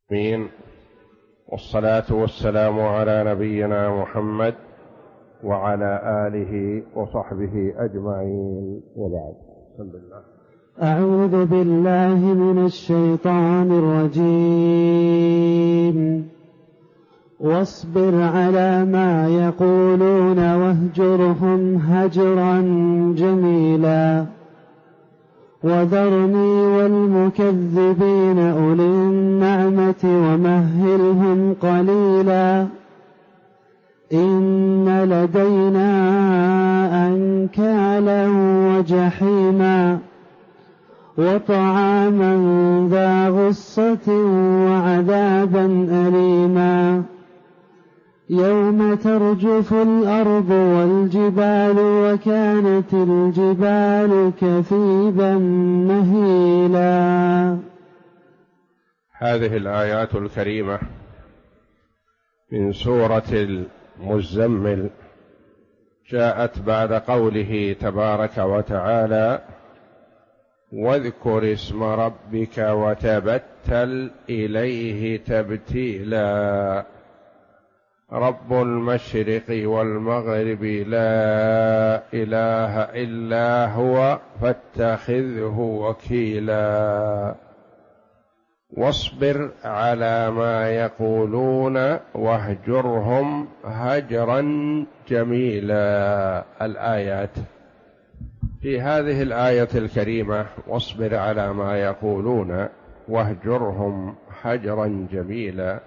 مين، والصلاة والسلام على نبينا محمد وعلى آله وصحبه أجمعين، وبعد. الحمد لله. أعوذ بالله من الشيطان الرجيم. واصبر على ما يقولون واهجرهم هجرا جميلا وذرني والمكذبين أولي النعمة ومهلهم قليلا إن لدينا أنكالا وجحيما وطعاما ذا غصة وعذابا أليما يوم ترجف الأرض والجبال وكانت الجبال كثيبا مهيلا. هذه الآيات الكريمة من سورة المزمل جاءت بعد قوله تبارك وتعالى: واذكر اسم ربك وتبتل إليه تبتيلا رب المشرق والمغرب لا إله إلا هو فاتخذه وكيلا واصبر على ما يقولون واهجرهم هجرا جميلا. الآيات في هذه الآية الكريمة: واصبر على ما يقولون واهجرهم هجرا جميلا،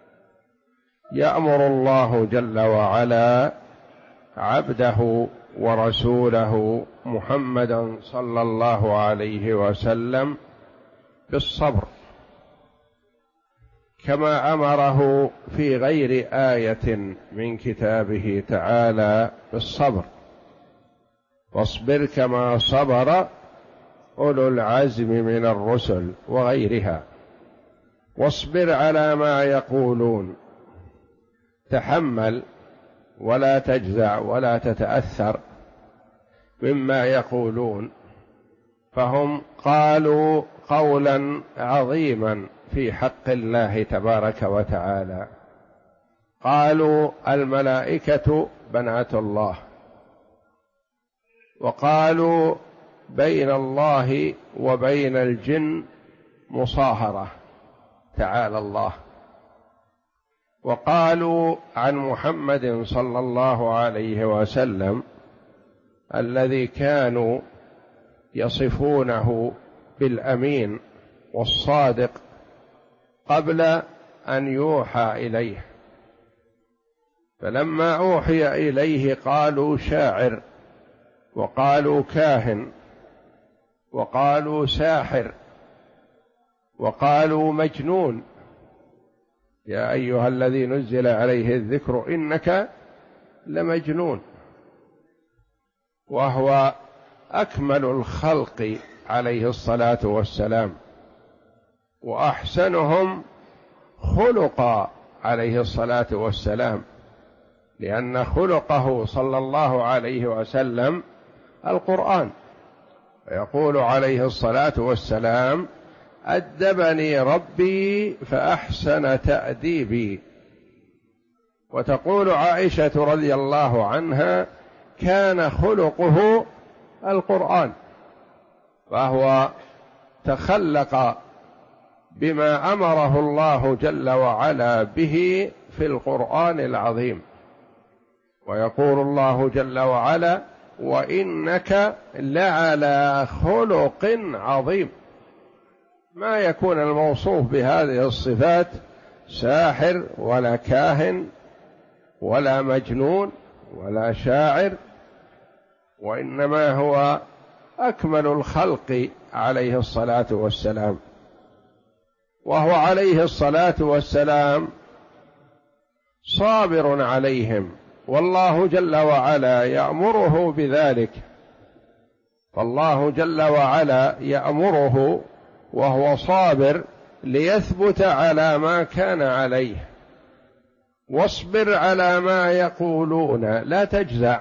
يأمر الله جل وعلا عبده ورسوله محمدا صلى الله عليه وسلم بالصبر، كما أمره في غير آية من كتابه تعالى بالصبر: واصبر كما صبر أولو العزم من الرسل وغيرها. واصبر على ما يقولون، تحمل ولا تجزع ولا تتأثر مما يقولون، فهم قالوا قولا عظيما في حق الله تبارك وتعالى، قالوا الملائكة بنات الله، وقالوا بين الله وبين الجن مصاهرة تعالى الله، وقالوا عن محمد صلى الله عليه وسلم الذي كانوا يصفونه بالأمين والصادق قبل أن يوحى إليه، فلما أوحي إليه قالوا شاعر، وقالوا كاهن، وقالوا ساحر، وقالوا مجنون. يا أيها الذي نزل عليه الذكر إنك لمجنون، وهو أكمل الخلق عليه الصلاة والسلام وأحسنهم خلقا عليه الصلاة والسلام، لأن خلقه صلى الله عليه وسلم القرآن. ويقول عليه الصلاة والسلام: أدبني ربي فأحسن تأديبي. وتقول عائشة رضي الله عنها: كان خلقه القرآن، فهو تخلق بما أمره الله جل وعلا به في القرآن العظيم. ويقول الله جل وعلا: وإنك لعلى خلق عظيم. ما يكون الموصوف بهذه الصفات ساحر ولا كاهن ولا مجنون ولا شاعر، وإنما هو أكمل الخلق عليه الصلاة والسلام. وهو عليه الصلاة والسلام صابر عليهم، والله جل وعلا يأمره بذلك، فالله جل وعلا يأمره وهو صابر ليثبت على ما كان عليه. واصبر على ما يقولون، لا تجزع،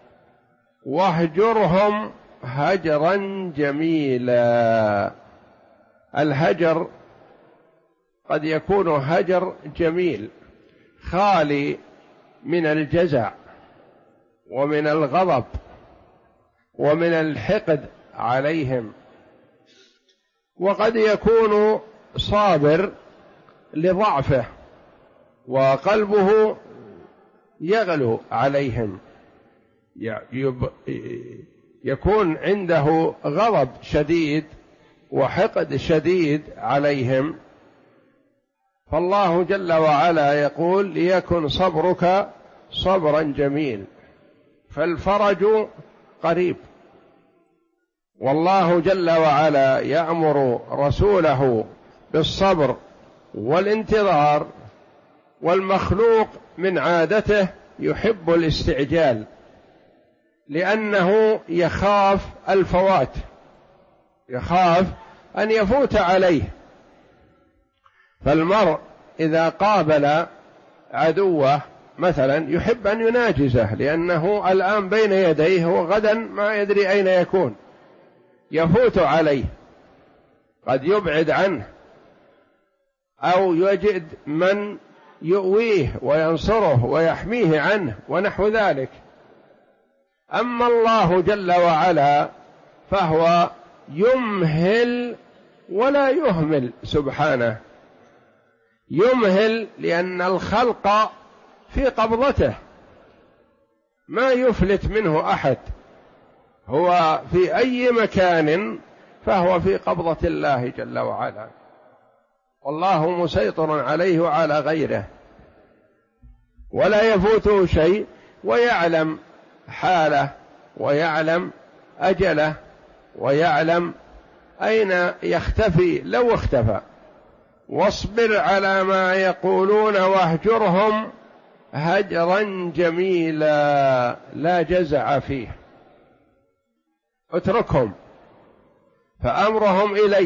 واهجرهم هجرا جميلا. الهجر قد يكون هجر جميل خالي من الجزع ومن الغضب ومن الحقد عليهم، وقد يكون صابر لضعفه وقلبه يغلو عليهم، يكون عنده غضب شديد وحقد شديد عليهم. فالله جل وعلا يقول: ليكن صبرك صبرا جميل، فالفرج قريب. والله جل وعلا يأمر رسوله بالصبر والانتظار، والمخلوق من عادته يحب الاستعجال لأنه يخاف الفوات، يخاف أن يفوت عليه. فالمرء إذا قابل عدوه مثلا يحب أن يناجزه، لأنه الآن بين يديه وغدا ما يدري أين يكون، يفوت عليه، قد يبعد عنه أو يجد من يؤويه وينصره ويحميه عنه ونحو ذلك. أما الله جل وعلا فهو يمهل ولا يهمل سبحانه، يمهل لأن الخلق في قبضته ما يفلت منه أحد، هو في أي مكان فهو في قبضة الله جل وعلا، والله مسيطر عليه وعلى غيره ولا يفوته شيء، ويعلم حاله ويعلم أجله ويعلم أين يختفي لو اختفى. واصبر على ما يقولون واهجرهم هجرا جميلا لا جزع فيه، اتركهم فأمرهم إلي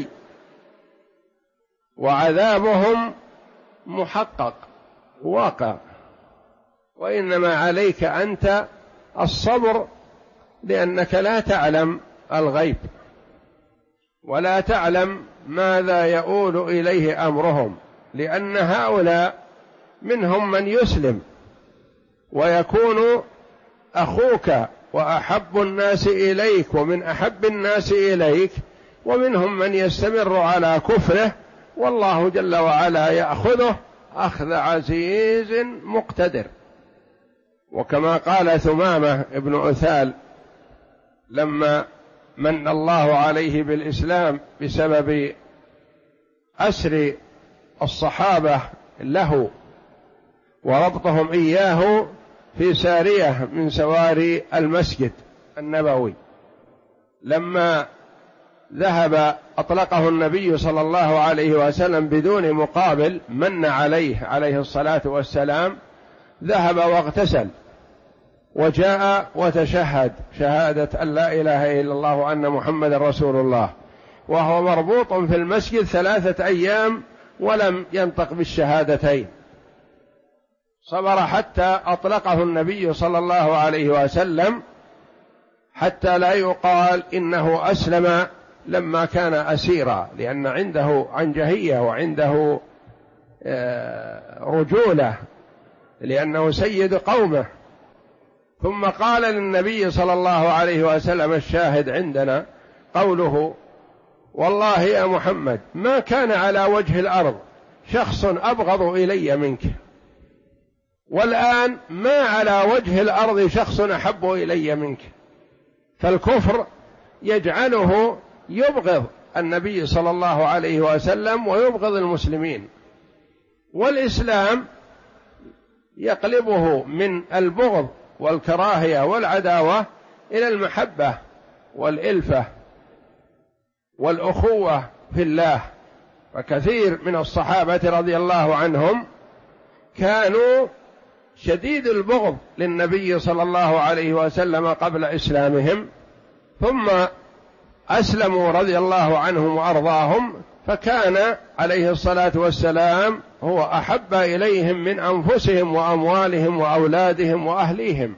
وعذابهم محقق واقع، وإنما عليك أنت الصبر، لأنك لا تعلم الغيب ولا تعلم ماذا يؤول إليه أمرهم، لأن هؤلاء منهم من يسلم ويكون أخوك وأحب الناس إليك ومن أحب الناس إليك، ومنهم من يستمر على كفره، والله جل وعلا يأخذه أخذ عزيز مقتدر. وكما قال ثمامة ابن أثال لما من الله عليه بالإسلام بسبب أسر الصحابة له وربطهم إياه في سارية من سواري المسجد النبوي، لما ذهب أطلقه النبي صلى الله عليه وسلم بدون مقابل، من عليه الصلاة والسلام، ذهب واغتسل وجاء وتشهد شهادة أن لا إله إلا الله وأن محمد رسول الله، وهو مربوط في المسجد 3 أيام ولم ينطق بالشهادتين، صبر حتى أطلقه النبي صلى الله عليه وسلم، حتى لا يقال إنه أسلم لما كان أسيرا، لأن عنده عنجهية وعنده رجولة، لأنه سيد قومه. ثم قال للنبي صلى الله عليه وسلم الشاهد عندنا قوله: والله يا محمد ما كان على وجه الأرض شخص أبغض إلي منك، والآن ما على وجه الأرض شخص أحب إلي منك. فالكفر يجعله يبغض النبي صلى الله عليه وسلم ويبغض المسلمين، والإسلام يقلبه من البغض والكراهية والعداوة إلى المحبة والإلفة والأخوة في الله. فكثير من الصحابة رضي الله عنهم كانوا شديد البغض للنبي صلى الله عليه وسلم قبل إسلامهم، ثم أسلموا رضي الله عنهم وأرضاهم، فكان عليه الصلاة والسلام هو أحب إليهم من أنفسهم وأموالهم وأولادهم وأهليهم.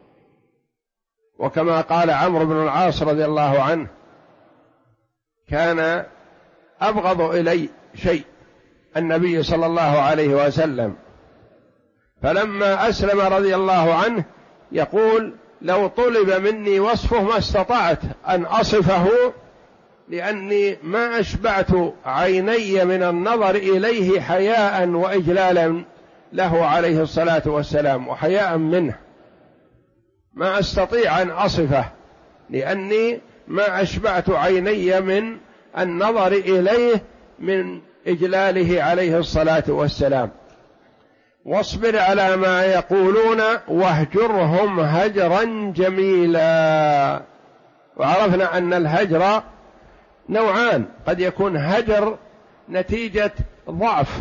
وكما قال عمرو بن العاص رضي الله عنه: كان أبغض إلي شيء النبي صلى الله عليه وسلم، فلما أسلم رضي الله عنه يقول: لو طلب مني وصفه ما استطعت أن أصفه، لأني ما أشبعت عيني من النظر إليه حياء وإجلالا له عليه الصلاة والسلام وحياء منه، ما أستطيع أن أصفه لأني ما أشبعت عيني من النظر إليه من إجلاله عليه الصلاة والسلام. واصبر على ما يقولون واهجرهم هجرا جميلا. وعرفنا أن الهجر نوعان، قد يكون هجر نتيجة ضعف،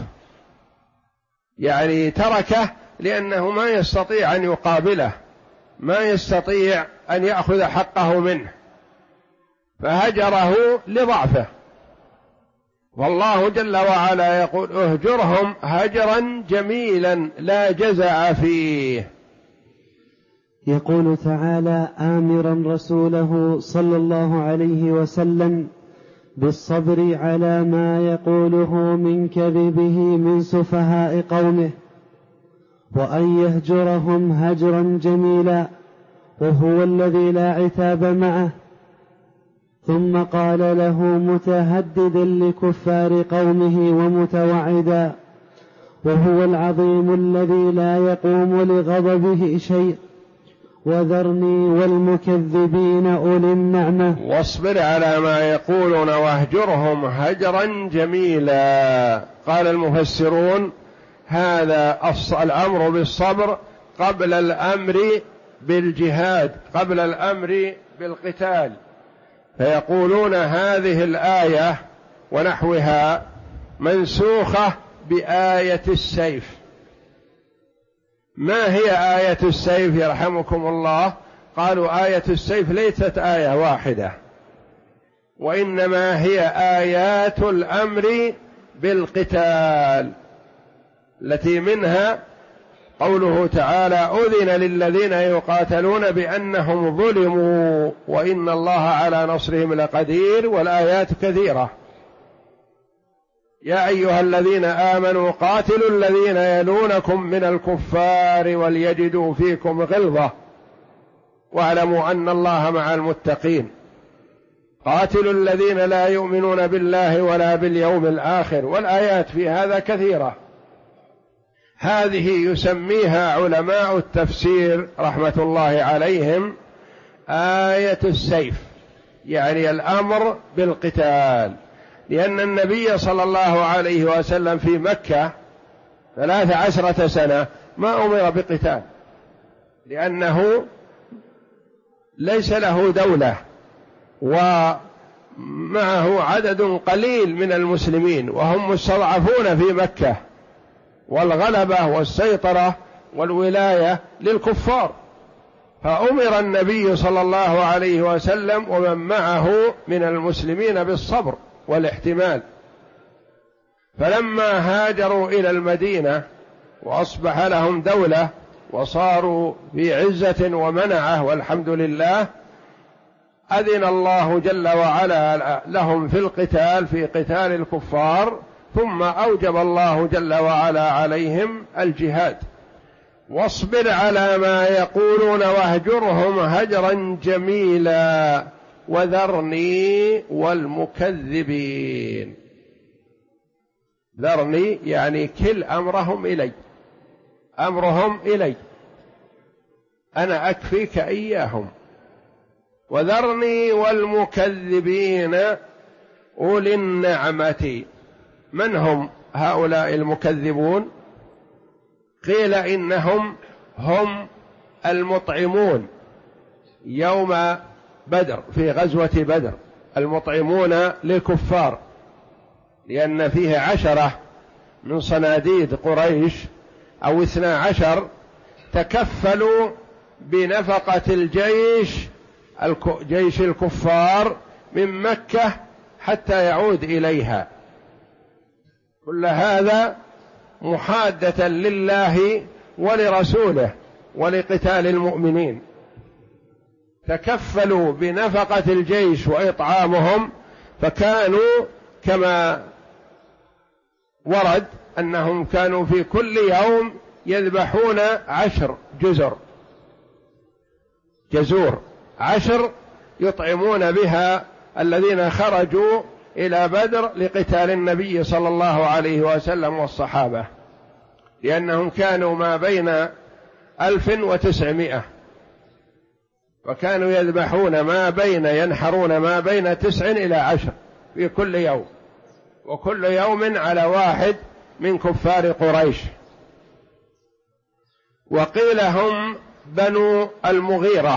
يعني تركه لأنه ما يستطيع أن يقابله، ما يستطيع أن يأخذ حقه منه فهجره لضعفه. والله جل وعلا يقول: اهجرهم هجرا جميلا لا جزع فيه. يقول تعالى آمرا رسوله صلى الله عليه وسلم بالصبر على ما يقوله من كذبه من سفهاء قومه، وأن يهجرهم هجرا جميلا، وهو الذي لا عتاب معه. ثم قال له متهددا لكفار قومه ومتوعدا: وهو العظيم الذي لا يقوم لغضبه شيء، وذرني والمكذبين أولي النعمة. واصبر على ما يقولون واهجرهم هجرا جميلا. قال المفسرون: هذا الأمر بالصبر قبل الأمر بالجهاد، قبل الأمر بالقتال. فيقولون هذه الآية ونحوها منسوخة بآية السيف. ما هي آية السيف يرحمكم الله؟ قالوا آية السيف ليست آية واحدة، وإنما هي آيات الأمر بالقتال، التي منها قوله تعالى: أذن للذين يقاتلون بأنهم ظلموا وإن الله على نصرهم لقدير. والآيات كثيرة: يا أيها الذين آمنوا قاتلوا الذين يلونكم من الكفار وليجدوا فيكم غلظة واعلموا أن الله مع المتقين. قاتلوا الذين لا يؤمنون بالله ولا باليوم الآخر. والآيات في هذا كثيرة. هذه يسميها علماء التفسير رحمة الله عليهم آية السيف، يعني الأمر بالقتال، لأن النبي صلى الله عليه وسلم في مكة 13 سنة ما أمر بقتال، لأنه ليس له دولة ومعه عدد قليل من المسلمين وهم مستضعفون في مكة، والغلبة والسيطرة والولاية للكفار، فأمر النبي صلى الله عليه وسلم ومن معه من المسلمين بالصبر والاحتمال. فلما هاجروا إلى المدينة وأصبح لهم دولة وصاروا في عزة ومنعة والحمد لله، أذن الله جل وعلا لهم في القتال، في قتال الكفار، ثم أوجب الله جل وعلا عليهم الجهاد. واصبر على ما يقولون واهجرهم هجرا جميلا وذرني والمكذبين. ذرني يعني كل أمرهم إلي، أمرهم إلي، أنا أكفيك إياهم. وذرني والمكذبين أولي النعمة. من هم هؤلاء المكذبون؟ قيل إنهم هم المطعمون يوم بدر، في غزوة بدر، المطعمون للكفار، لأن فيه 10 من صناديد قريش أو 12 تكفلوا بنفقة جيش الكفار من مكة حتى يعود إليها. كل هذا محادة لله ولرسوله ولقتال المؤمنين، تكفلوا بنفقة الجيش وإطعامهم، فكانوا كما ورد أنهم كانوا في كل يوم يذبحون 10 جزور 10 يطعمون بها الذين خرجوا إلى بدر لقتال النبي صلى الله عليه وسلم والصحابة، لأنهم كانوا ما بين 1900، وكانوا يذبحون ينحرون ما بين 9 إلى 10 في كل يوم، وكل يوم على واحد من كفار قريش. وقيل هم بنو المغيرة،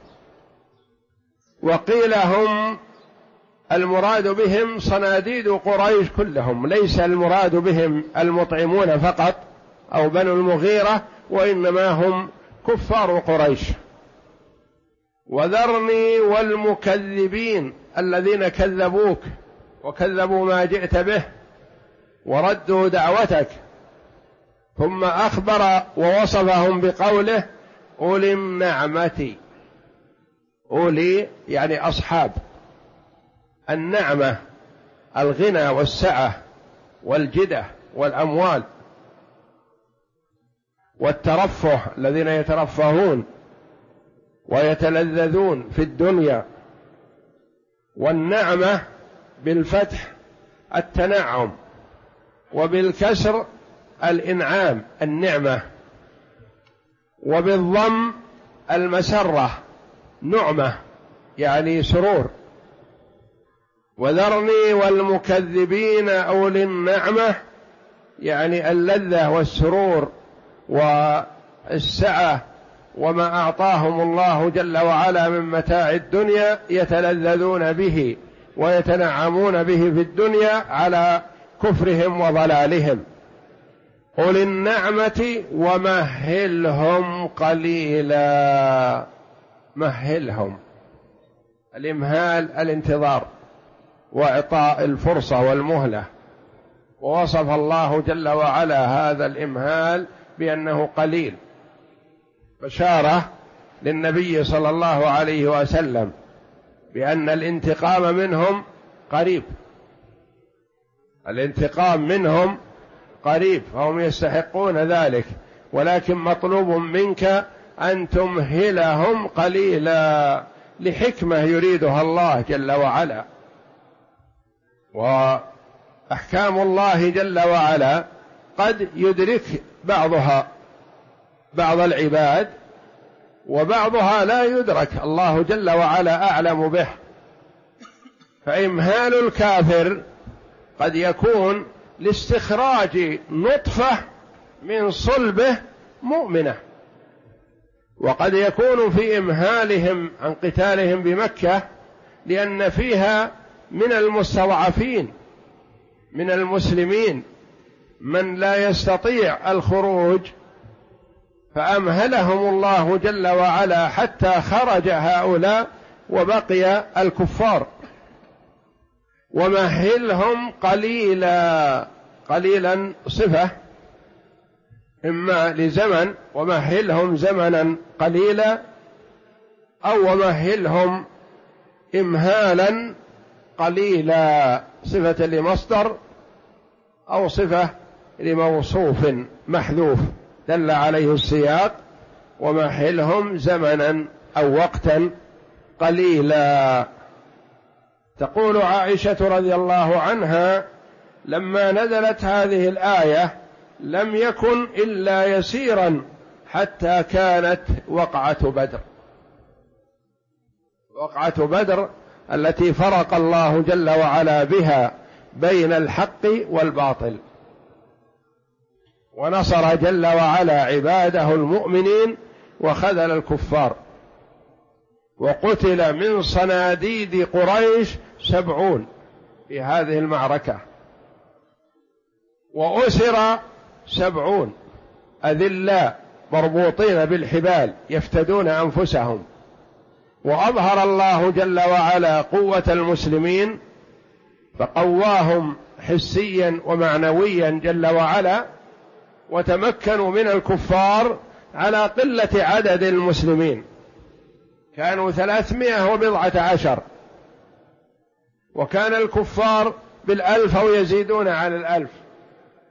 وقيل هم المراد بهم صناديد قريش كلهم، ليس المراد بهم المطعمون فقط أو بنو المغيرة، وإنما هم كفار قريش. وذرني والمكذبين الذين كذبوك وكذبوا ما جئت به وردوا دعوتك، ثم أخبر ووصفهم بقوله أولي النعمة. أولي يعني أصحاب النعمة، الغنى والسعة والجدة والأموال والترفه، الذين يترفهون ويتلذذون في الدنيا. والنعمة بالفتح التنعم، وبالكسر الإنعام النعمة، وبالضم المسرة نعمة يعني سرور. وذرني والمكذبين أولي النعمة يعني اللذة والسرور والسعة، وما أعطاهم الله جل وعلا من متاع الدنيا يتلذذون به ويتنعمون به في الدنيا على كفرهم وضلالهم. أولي النعمة ومهلهم قليلا. مهلهم، الإمهال الانتظار وإعطاء الفرصة والمهلة، ووصف الله جل وعلا هذا الإمهال بأنه قليل، بشارة للنبي صلى الله عليه وسلم بأن الانتقام منهم قريب، الانتقام منهم قريب، فهم يستحقون ذلك، ولكن مطلوب منك أن تمهلهم قليلا لحكمة يريدها الله جل وعلا. وأحكام الله جل وعلا قد يدرك بعضها بعض العباد، وبعضها لا يدرك، الله جل وعلا أعلم به. فإمهال الكافر قد يكون لاستخراج نطفة من صلبه مؤمنة، وقد يكون في إمهالهم عن قتالهم بمكة لأن فيها من المستضعفين من المسلمين من لا يستطيع الخروج، فأمهلهم الله جل وعلا حتى خرج هؤلاء وبقي الكفار. ومهلهم قليلا، قليلا صفة إما لزمن، ومهلهم زمنا قليلا، أو ومهلهم إمهالا قليلا، صفة لمصدر أو صفة لموصوف محذوف دل عليه السياق، ومهلهم زمنا أو وقتا قليلا. تقول عائشة رضي الله عنها لما نزلت هذه الآية لم يكن إلا يسيرا حتى كانت وقعة بدر، وقعة بدر التي فرق الله جل وعلا بها بين الحق والباطل، ونصر جل وعلا عباده المؤمنين وخذل الكفار. وقتل من صناديد قريش 70 في هذه المعركة، وأسر 70 أذلاء مربوطين بالحبال يفتدون أنفسهم. وأظهر الله جل وعلا قوة المسلمين فقواهم حسيا ومعنويا جل وعلا، وتمكنوا من الكفار على قلة عدد المسلمين، كانوا 310 وكان الكفار 1000 أو يزيدون على 1000،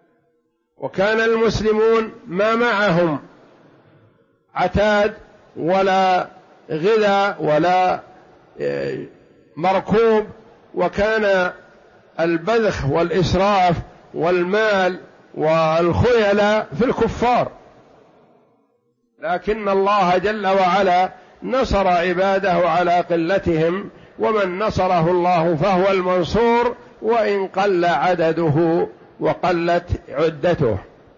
وكان المسلمون ما معهم عتاد ولا غذاء ولا مركوب، وكان البذخ والإسراف والمال والخيلاء في الكفار، لكن الله جل وعلا نصر عباده على قلتهم، ومن نصره الله فهو المنصور وإن قل عدده وقلت عدته.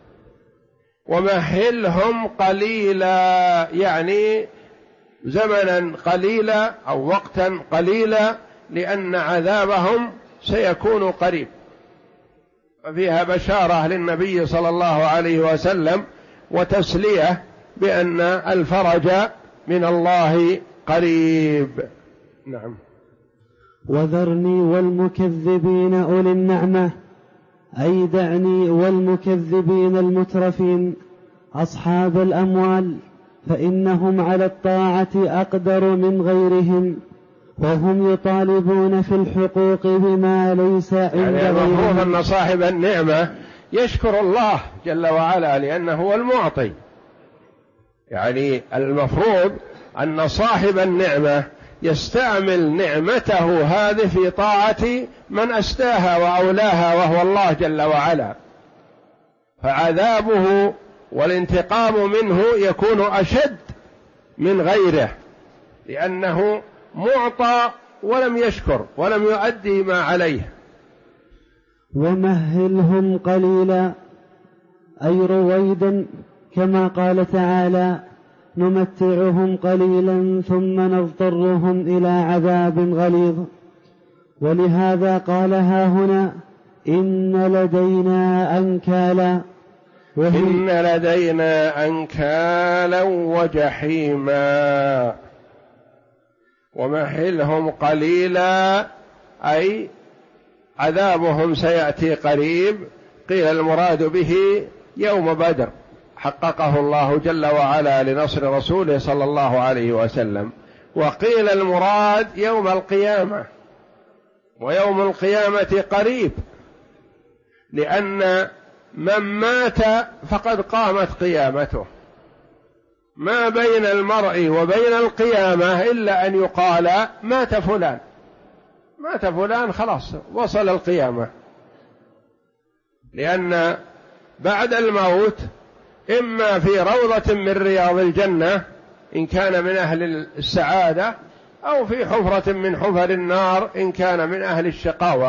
ومهلهم قليلا، يعني زمنا قليلا أو وقتا قليلا، لأن عذابهم سيكون قريب. ففيها بشارة للنبي صلى الله عليه وسلم وتسلية بأن الفرج من الله قريب. نعم. وذرني والمكذبين أولي النعمة، أي دعني والمكذبين المترفين أصحاب الأموال، فإنهم على الطاعة أقدر من غيرهم، وهم يطالبون في الحقوق بما ليس عند غيرهم. المفروض أن صاحب النعمة يشكر الله جل وعلا لأنه هو المعطي، يعني المفروض أن صاحب النعمة يستعمل نعمته هذه في طاعة من أسداها وأولاها وهو الله جل وعلا، فعذابه والانتقام منه يكون أشد من غيره، لأنه معطى ولم يشكر ولم يؤدي ما عليه. ومهلهم قليلا، أي رويدا، كما قال تعالى: نمتعهم قليلا ثم نضطرهم إلى عذاب غليظ. ولهذا قال هاهنا: إن لدينا أنكالا، إن لدينا أنكالا وجحيما. ومهلهم قليلا أي عذابهم سيأتي قريب. قيل المراد به يوم بدر حققه الله جل وعلا لنصر رسوله صلى الله عليه وسلم، وقيل المراد يوم القيامة، ويوم القيامة قريب، لأن من مات فقد قامت قيامته، ما بين المرء وبين القيامة إلا أن يقال مات فلان، مات فلان، خلاص وصل القيامة. لأن بعد الموت إما في روضة من رياض الجنة إن كان من أهل السعادة، أو في حفرة من حفر النار إن كان من أهل الشقاوة.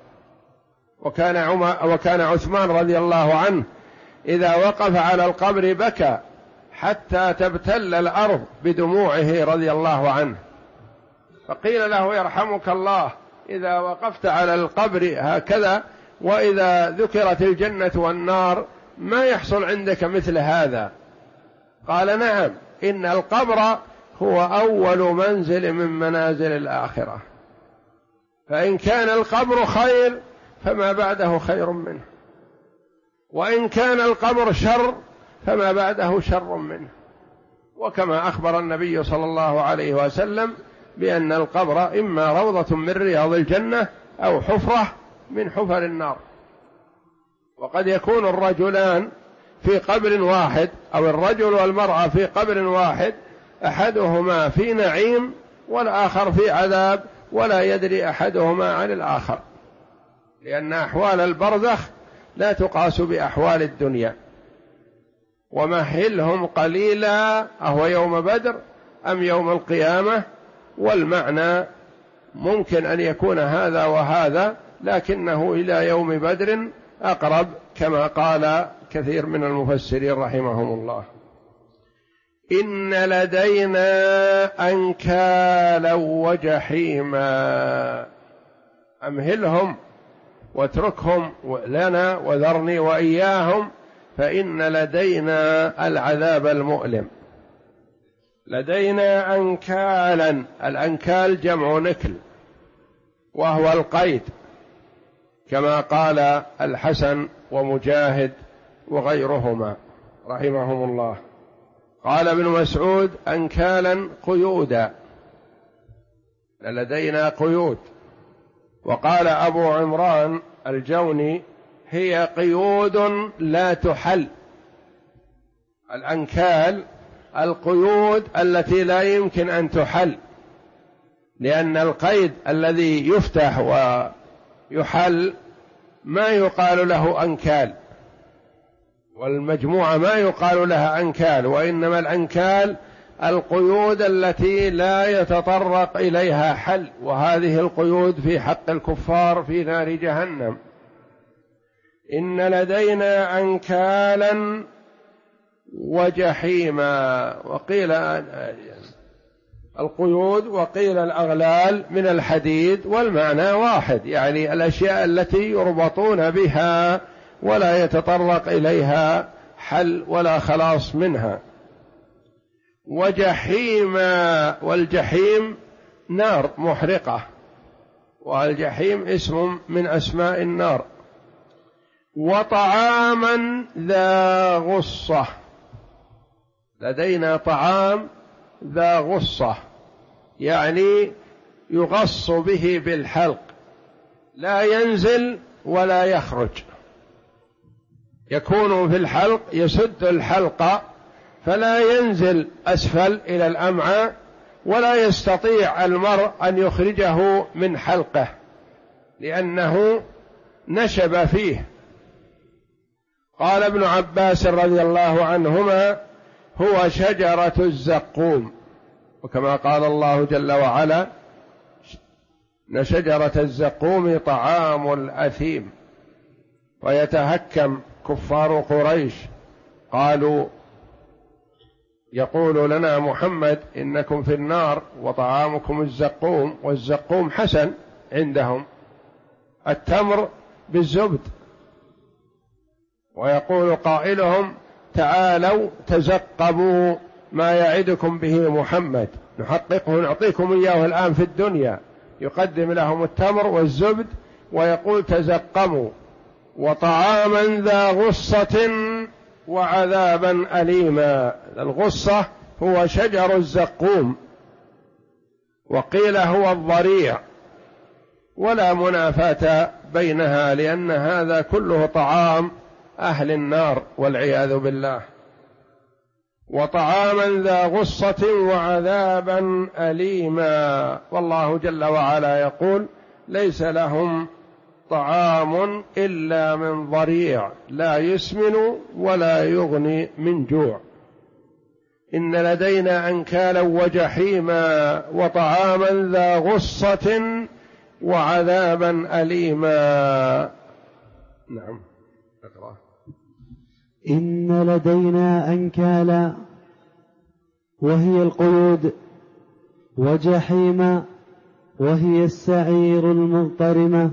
وكان عثمان رضي الله عنه إذا وقف على القبر بكى حتى تبتل الأرض بدموعه رضي الله عنه، فقيل له: يرحمك الله، إذا وقفت على القبر هكذا وإذا ذكرت الجنة والنار ما يحصل عندك مثل هذا؟ قال: نعم، إن القبر هو أول منزل من منازل الآخرة، فإن كان القبر خير فما بعده خير منه، وإن كان القبر شر فما بعده شر منه. وكما أخبر النبي صلى الله عليه وسلم بأن القبر إما روضة من رياض الجنة أو حفرة من حفر النار. وقد يكون الرجلان في قبر واحد، أو الرجل والمرأة في قبر واحد، أحدهما في نعيم والآخر في عذاب، ولا يدري أحدهما عن الآخر، لأن أحوال البرزخ لا تقاس بأحوال الدنيا. ومهلهم قليلا أهو يوم بدر أم يوم القيامة؟ والمعنى ممكن أن يكون هذا وهذا، لكنه إلى يوم بدر أقرب، كما قال كثير من المفسرين رحمهم الله. إن لدينا أنكالا وجحيما، أمهلهم واتركهم لنا وذرني وإياهم، فإن لدينا العذاب المؤلم. لدينا أنكالا، الأنكال جمع نكل وهو القيد، كما قال الحسن ومجاهد وغيرهما رحمهم الله. قال ابن مسعود: أنكالا قيودا، لدينا قيود. وقال أبو عمران الجوني هي قيود لا تحل. الأنكال القيود التي لا يمكن أن تحل، لأن القيد الذي يفتح ويحل ما يقال له أنكال، والمجموعة ما يقال لها أنكال، وإنما الأنكال القيود التي لا يتطرق إليها حل، وهذه القيود في حق الكفار في نار جهنم. إن لدينا أنكالا وجحيما، وقيل القيود وقيل الأغلال من الحديد، والمعنى واحد، يعني الأشياء التي يربطون بها ولا يتطرق إليها حل ولا خلاص منها. وجحيما، والجحيم نار محرقة، والجحيم اسم من أسماء النار. وطعاما ذا غصة، لدينا طعام ذا غصة، يعني يغص به بالحلق، لا ينزل ولا يخرج، يكون في الحلق يسد الحلق فلا ينزل أسفل إلى الأمعاء، ولا يستطيع المرء أن يخرجه من حلقه لأنه نشب فيه. قال ابن عباس رضي الله عنهما: هو شجرة الزقوم، وكما قال الله جل وعلا: إن شجرة الزقوم طعام الأثيم. ويتهكم كفار قريش، قالوا: يقول لنا محمد إنكم في النار وطعامكم الزقوم، والزقوم حسن عندهم، التمر بالزبد. ويقول قائلهم: تعالوا تزقبوا ما يعدكم به محمد نحققه نعطيكم إياه الآن في الدنيا. يقدم لهم التمر والزبد ويقول: تزقموا. وطعاما ذا غصة وعذابا أليما. الغصة هو شجر الزقوم، وقيل هو الضريع، ولا منافاة بينها، لأن هذا كله طعام أهل النار والعياذ بالله. وطعاما ذا غصة وعذابا أليما. والله جل وعلا يقول: ليس لهم طعام إلا من ضريع لا يسمن ولا يغني من جوع. إن لدينا أنكالا وجحيما وطعاما ذا غصة وعذابا أليما. نعم، اقرأ. إن لدينا أنكالا وهي القيود، وجحيما وهي السعير المضطرمة،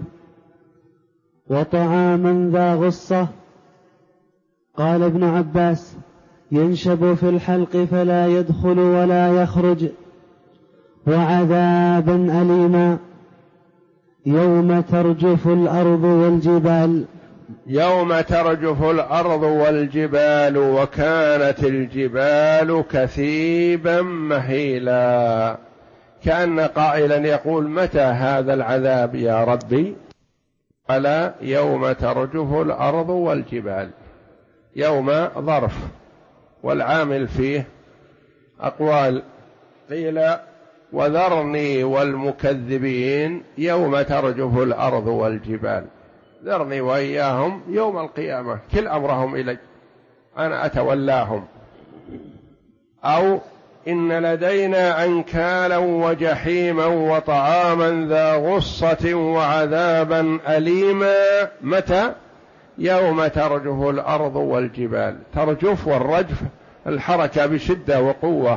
وطعاما ذا غصة. قال ابن عباس: ينشب في الحلق فلا يدخل ولا يخرج. وعذابا أليما يوم ترجف الأرض والجبال. يوم ترجف الأرض والجبال وكانت الجبال كثيبا مهيلا. كأن قائلا يقول: متى هذا العذاب يا ربي؟ قال: يوم ترجف الأرض والجبال. يوم ظرف، والعامل فيه أقوال، قيل: وذرني والمكذبين يوم ترجف الأرض والجبال، ذرني وإياهم يوم القيامة، كل أمرهم إلي، أنا أتولاهم. أو إن لدينا أنكالا وجحيما وطعاما ذا غصة وعذابا أليما. متى؟ يوم ترجف الأرض والجبال. ترجف، والرجف الحركة بشدة وقوة.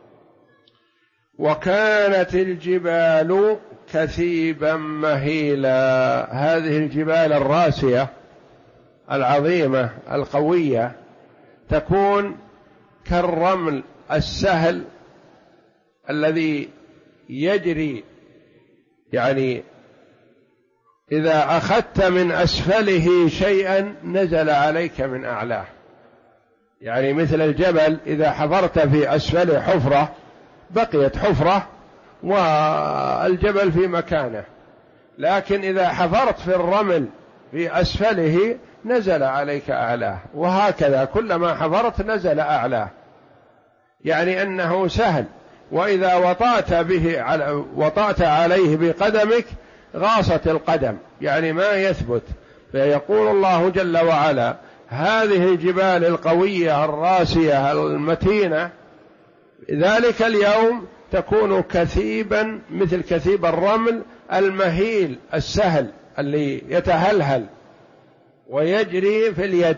وكانت الجبال كثيبا مهيلا. هذه الجبال الراسية العظيمة القوية تكون كالرمل السهل الذي يجري، يعني إذا أخذت من أسفله شيئا نزل عليك من أعلاه، يعني مثل الجبل إذا حفرت في أسفله حفرة بقيت حفرة والجبل في مكانه، لكن إذا حفرت في الرمل في أسفله نزل عليك أعلاه، وهكذا كلما حفرت نزل أعلاه، يعني أنه سهل. وإذا وطأت عليه بقدمك غاصت القدم، يعني ما يثبت. فيقول الله جل وعلا: هذه الجبال القوية الراسية المتينة ذلك اليوم تكون كثيبا مثل كثيب الرمل المهيل السهل اللي يتهلهل ويجري في اليد.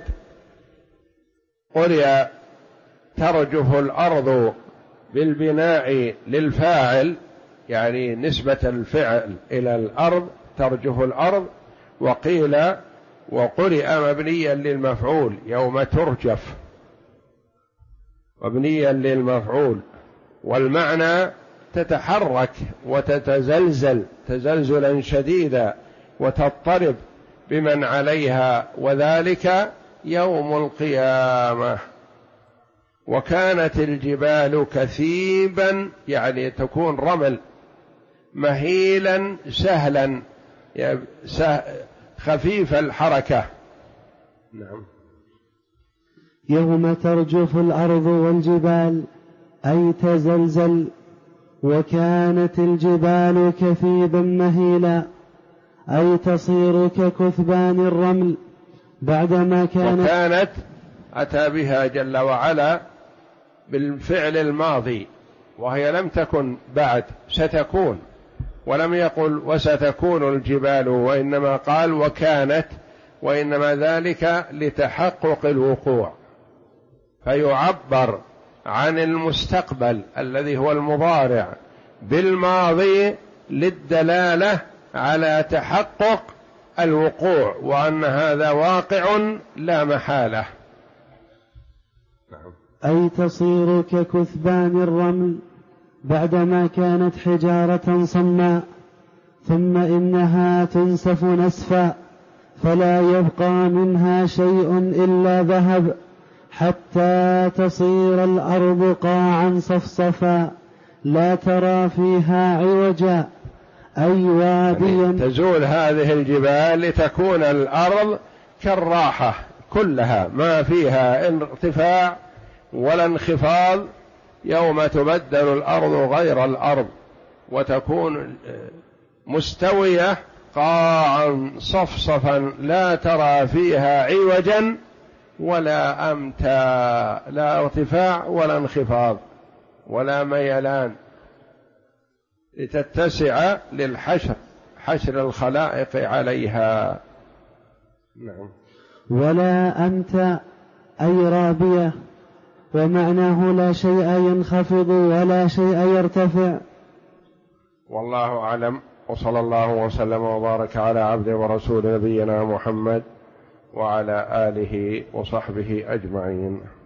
قرئ ترجف الأرض بالبناء للفاعل، يعني نسبة الفعل إلى الأرض، ترجف الأرض. وقيل وقرئ مبنيا للمفعول يوم ترجف، مبنيا للمفعول، والمعنى تتحرك وتتزلزل تزلزلا شديدا وتضطرب بمن عليها، وذلك يوم القيامة. وكانت الجبال كثيبا، يعني تكون رمل مهيلا سهلا خفيف الحركة. نعم. يوم ترجف الأرض والجبال أي تزلزل. وكانت الجبال كثيبا مهيلا أي تصير ككثبان الرمل بعدما وكانت أتى بها جل وعلا بالفعل الماضي، وهي لم تكن بعد، ستكون، ولم يقل وستكون الجبال، وإنما قال وكانت، وإنما ذلك لتحقق الوقوع، فيعبر عن المستقبل الذي هو المضارع بالماضي للدلالة على تحقق الوقوع، وأن هذا واقع لا محالة. نعم. أي تصير ككثبان الرمل بعدما كانت حجارة صماء، ثم إنها تنسف نسفا فلا يبقى منها شيء إلا ذهب، حتى تصير الأرض قاعا صفصفا لا ترى فيها عوجا أي واديا. تزول هذه الجبال لتكون الأرض كالراحة كلها، ما فيها ارتفاع ولا انخفاض. يوم تبدل الأرض غير الأرض وتكون مستوية قاعا صفصفا لا ترى فيها عوجا ولا أمتا، لا ارتفاع ولا انخفاض ولا ميلان، لتتسع للحشر، حشر الخلائق عليها. نعم. ولا أمتا أي رابية، ومعناه لا شيء ينخفض ولا شيء يرتفع. والله أعلم، وصلى الله وسلم وبارك على عبده ورسول نبينا محمد وعلى آله وصحبه أجمعين.